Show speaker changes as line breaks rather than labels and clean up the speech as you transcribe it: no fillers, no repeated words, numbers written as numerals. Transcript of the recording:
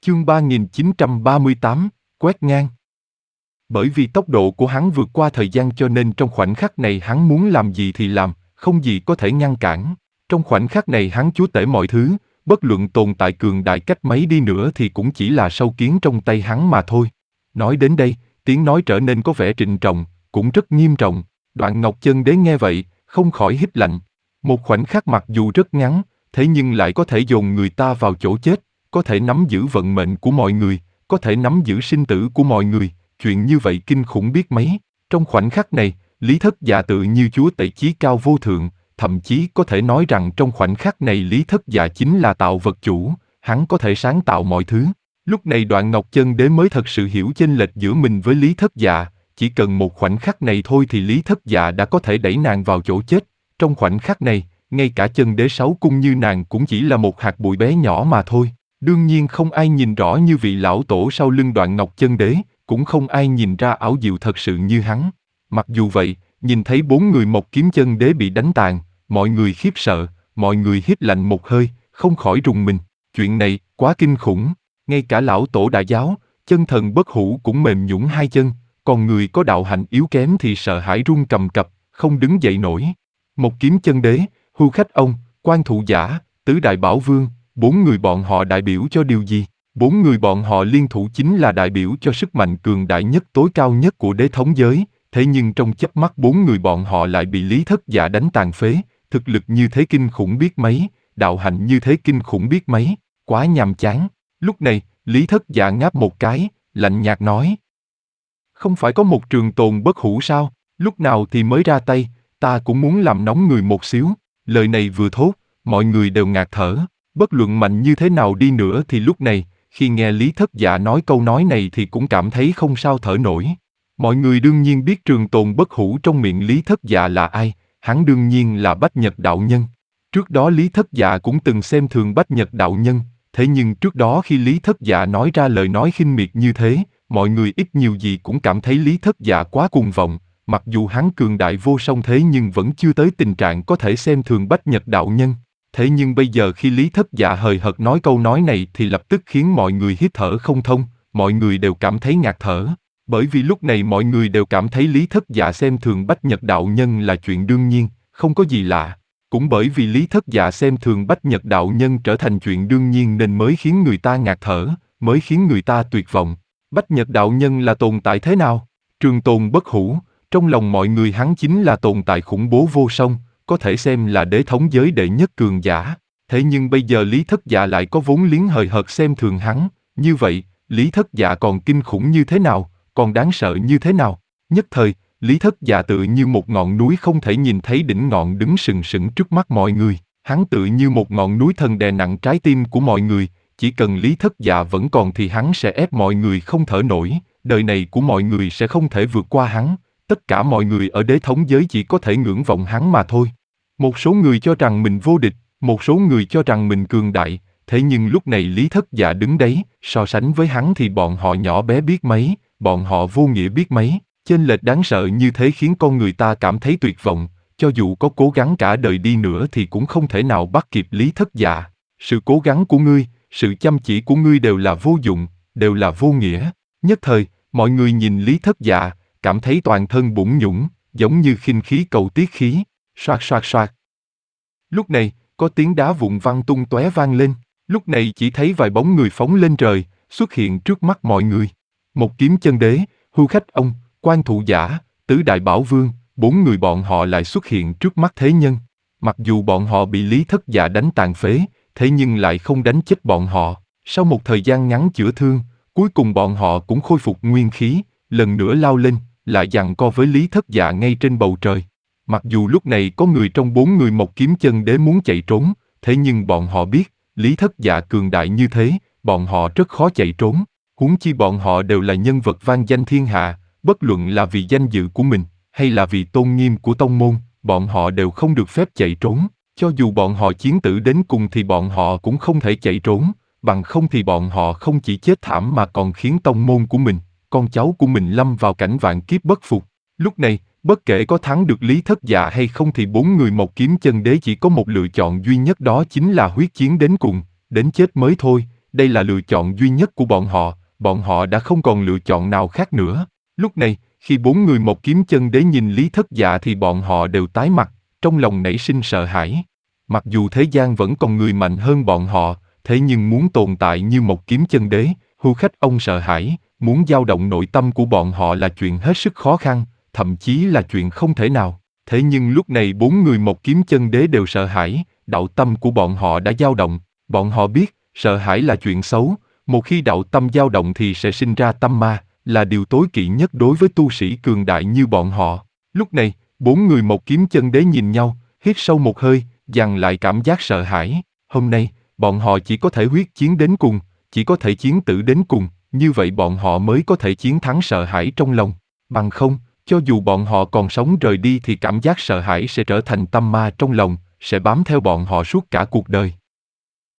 Chương 3938, quét ngang. Bởi vì tốc độ của hắn vượt qua thời gian cho nên trong khoảnh khắc này hắn muốn làm gì thì làm, không gì có thể ngăn cản. Trong khoảnh khắc này hắn chúa tể mọi thứ, bất luận tồn tại cường đại cách mấy đi nữa thì cũng chỉ là sâu kiến trong tay hắn mà thôi. Nói đến đây, tiếng nói trở nên có vẻ trịnh trọng, cũng rất nghiêm trọng. Đoạn Ngọc Chân Đế nghe vậy, không khỏi hít lạnh. Một khoảnh khắc mặc dù rất ngắn, thế nhưng lại có thể dồn người ta vào chỗ chết, có thể nắm giữ vận mệnh của mọi người, có thể nắm giữ sinh tử của mọi người. Chuyện như vậy kinh khủng biết mấy. Trong khoảnh khắc này, Lý Thất Dạ tự như chúa tể chí cao vô thượng, thậm chí có thể nói rằng trong khoảnh khắc này Lý Thất Dạ chính là tạo vật chủ, hắn có thể sáng tạo mọi thứ. Lúc này Đoạn Ngọc Chân Đế mới thật sự hiểu chênh lệch giữa mình với Lý Thất Dạ, chỉ cần một khoảnh khắc này thôi thì Lý Thất Dạ đã có thể đẩy nàng vào chỗ chết. Trong khoảnh khắc này, ngay cả chân đế sáu cung như nàng cũng chỉ là một hạt bụi bé nhỏ mà thôi. Đương nhiên không ai nhìn rõ như vị lão tổ sau lưng Đoạn Ngọc Chân Đế, cũng không ai nhìn ra ảo diệu thật sự như hắn. Mặc dù vậy, nhìn thấy 4 người Mộc Kiếm Chân Đế bị đánh tàn, mọi người khiếp sợ, mọi người hít lạnh một hơi, không khỏi rùng mình. Chuyện này quá kinh khủng, ngay cả lão tổ đại giáo, chân thần bất hủ cũng mềm nhũn hai chân, còn người có đạo hạnh yếu kém thì sợ hãi run cầm cập, không đứng dậy nổi. Mộc Kiếm Chân Đế, Hưu Khách Ông, Quan Thụ Giả, Tứ Đại Bảo Vương, 4 người bọn họ đại biểu cho điều gì? 4 người bọn họ liên thủ chính là đại biểu cho sức mạnh cường đại nhất tối cao nhất của đế thống giới, thế nhưng trong chớp mắt 4 người bọn họ lại bị Lý Thất Dạ đánh tàn phế, thực lực như thế kinh khủng biết mấy, đạo hạnh như thế kinh khủng biết mấy, quá nhàm chán. Lúc này, Lý Thất Dạ ngáp một cái, lạnh nhạt nói. Không phải có một trường tồn bất hủ sao, lúc nào thì mới ra tay, ta cũng muốn làm nóng người một xíu. Lời này vừa thốt, mọi người đều ngạt thở, bất luận mạnh như thế nào đi nữa thì lúc này, khi nghe Lý Thất Dạ nói câu nói này thì cũng cảm thấy không sao thở nổi. Mọi người đương nhiên biết trường tồn bất hủ trong miệng Lý Thất Dạ là ai, hắn đương nhiên là Bách Nhật Đạo Nhân. Trước đó Lý Thất Dạ cũng từng xem thường Bách Nhật Đạo Nhân, thế nhưng trước đó khi Lý Thất Dạ nói ra lời nói khinh miệt như thế, mọi người ít nhiều gì cũng cảm thấy Lý Thất Dạ quá cuồng vọng. Mặc dù hắn cường đại vô song thế nhưng vẫn chưa tới tình trạng có thể xem thường Bách Nhật Đạo Nhân. Thế nhưng bây giờ khi Lý Thất Dạ hời hợt nói câu nói này thì lập tức khiến mọi người hít thở không thông, mọi người đều cảm thấy ngạt thở. Bởi vì lúc này mọi người đều cảm thấy Lý Thất Dạ xem thường Bách Nhật Đạo Nhân là chuyện đương nhiên, không có gì lạ. Cũng bởi vì Lý Thất Dạ xem thường Bách Nhật Đạo Nhân trở thành chuyện đương nhiên nên mới khiến người ta ngạt thở, mới khiến người ta tuyệt vọng. Bách Nhật Đạo Nhân là tồn tại thế nào? Trường tồn bất hủ. Trong lòng mọi người hắn chính là tồn tại khủng bố vô song, có thể xem là đế thống giới đệ nhất cường giả. Thế nhưng bây giờ Lý Thất Dạ lại có vốn liếng hời hợt xem thường hắn, như vậy, Lý Thất Dạ còn kinh khủng như thế nào, còn đáng sợ như thế nào? Nhất thời, Lý Thất Dạ tự như một ngọn núi không thể nhìn thấy đỉnh ngọn đứng sừng sững trước mắt mọi người. Hắn tự như một ngọn núi thần đè nặng trái tim của mọi người, chỉ cần Lý Thất Dạ vẫn còn thì hắn sẽ ép mọi người không thở nổi, đời này của mọi người sẽ không thể vượt qua hắn. Tất cả mọi người ở đế thống giới chỉ có thể ngưỡng vọng hắn mà thôi. Một số người cho rằng mình vô địch, một số người cho rằng mình cường đại, thế nhưng lúc này Lý Thất Dạ đứng đấy, so sánh với hắn thì bọn họ nhỏ bé biết mấy, bọn họ vô nghĩa biết mấy. Chênh lệch đáng sợ như thế khiến con người ta cảm thấy tuyệt vọng, cho dù có cố gắng cả đời đi nữa thì cũng không thể nào bắt kịp Lý Thất Dạ. Sự cố gắng của ngươi, sự chăm chỉ của ngươi đều là vô dụng, đều là vô nghĩa. Nhất thời, mọi người nhìn Lý Thất Dạ, cảm thấy toàn thân bủn nhũn, giống như khinh khí cầu tiết khí, xoạt xoạt xoạt. Lúc này, có tiếng đá vụn văng tung tóe vang lên, lúc này chỉ thấy vài bóng người phóng lên trời, xuất hiện trước mắt mọi người. Mộc Kiếm Chân Đế, Hưu Khách Ông, Quan Thụ Giả, Tứ Đại Bảo Vương, 4 người bọn họ lại xuất hiện trước mắt thế nhân. Mặc dù bọn họ bị Lý Thất Dạ đánh tàn phế, thế nhưng lại không đánh chết bọn họ. Sau một thời gian ngắn chữa thương, cuối cùng bọn họ cũng khôi phục nguyên khí, lần nữa lao lên, lại giằng co với Lý Thất Dạ ngay trên bầu trời. Mặc dù lúc này có người trong 4 người Mộc Kiếm Chân Đế muốn chạy trốn, thế nhưng bọn họ biết, Lý Thất Dạ cường đại như thế, bọn họ rất khó chạy trốn. Huống chi bọn họ đều là nhân vật vang danh thiên hạ, bất luận là vì danh dự của mình, hay là vì tôn nghiêm của tông môn, bọn họ đều không được phép chạy trốn. Cho dù bọn họ chiến tử đến cùng thì bọn họ cũng không thể chạy trốn, bằng không thì bọn họ không chỉ chết thảm mà còn khiến tông môn của mình, con cháu của mình lâm vào cảnh vạn kiếp bất phục. Lúc này, bất kể có thắng được Lý Thất Dạ hay không thì 4 người Mộc Kiếm Chân Đế chỉ có một lựa chọn duy nhất, đó chính là huyết chiến đến cùng, đến chết mới thôi. đây là lựa chọn duy nhất của bọn họ đã không còn lựa chọn nào khác nữa. Lúc này, khi bốn người một kiếm chân đế nhìn Lý Thất Dạ thì bọn họ đều tái mặt, trong lòng nảy sinh sợ hãi. Mặc dù thế gian vẫn còn người mạnh hơn bọn họ, thế nhưng muốn tồn tại như một kiếm chân đế, Hưu Khách ông sợ hãi, muốn dao động nội tâm của bọn họ là chuyện hết sức khó khăn, thậm chí là chuyện không thể nào. Thế nhưng lúc này bốn người một kiếm chân đế đều sợ hãi, đạo tâm của bọn họ đã dao động, bọn họ biết, sợ hãi là chuyện xấu, một khi đạo tâm dao động thì sẽ sinh ra tâm ma, là điều tối kỵ nhất đối với tu sĩ cường đại như bọn họ. Lúc này, bốn người một kiếm chân đế nhìn nhau, hít sâu một hơi, dằn lại cảm giác sợ hãi. Hôm nay, bọn họ chỉ có thể huyết chiến đến cùng, chỉ có thể chiến tử đến cùng, như vậy bọn họ mới có thể chiến thắng sợ hãi trong lòng. Bằng không, cho dù bọn họ còn sống rời đi thì cảm giác sợ hãi sẽ trở thành tâm ma trong lòng, sẽ bám theo bọn họ suốt cả cuộc đời.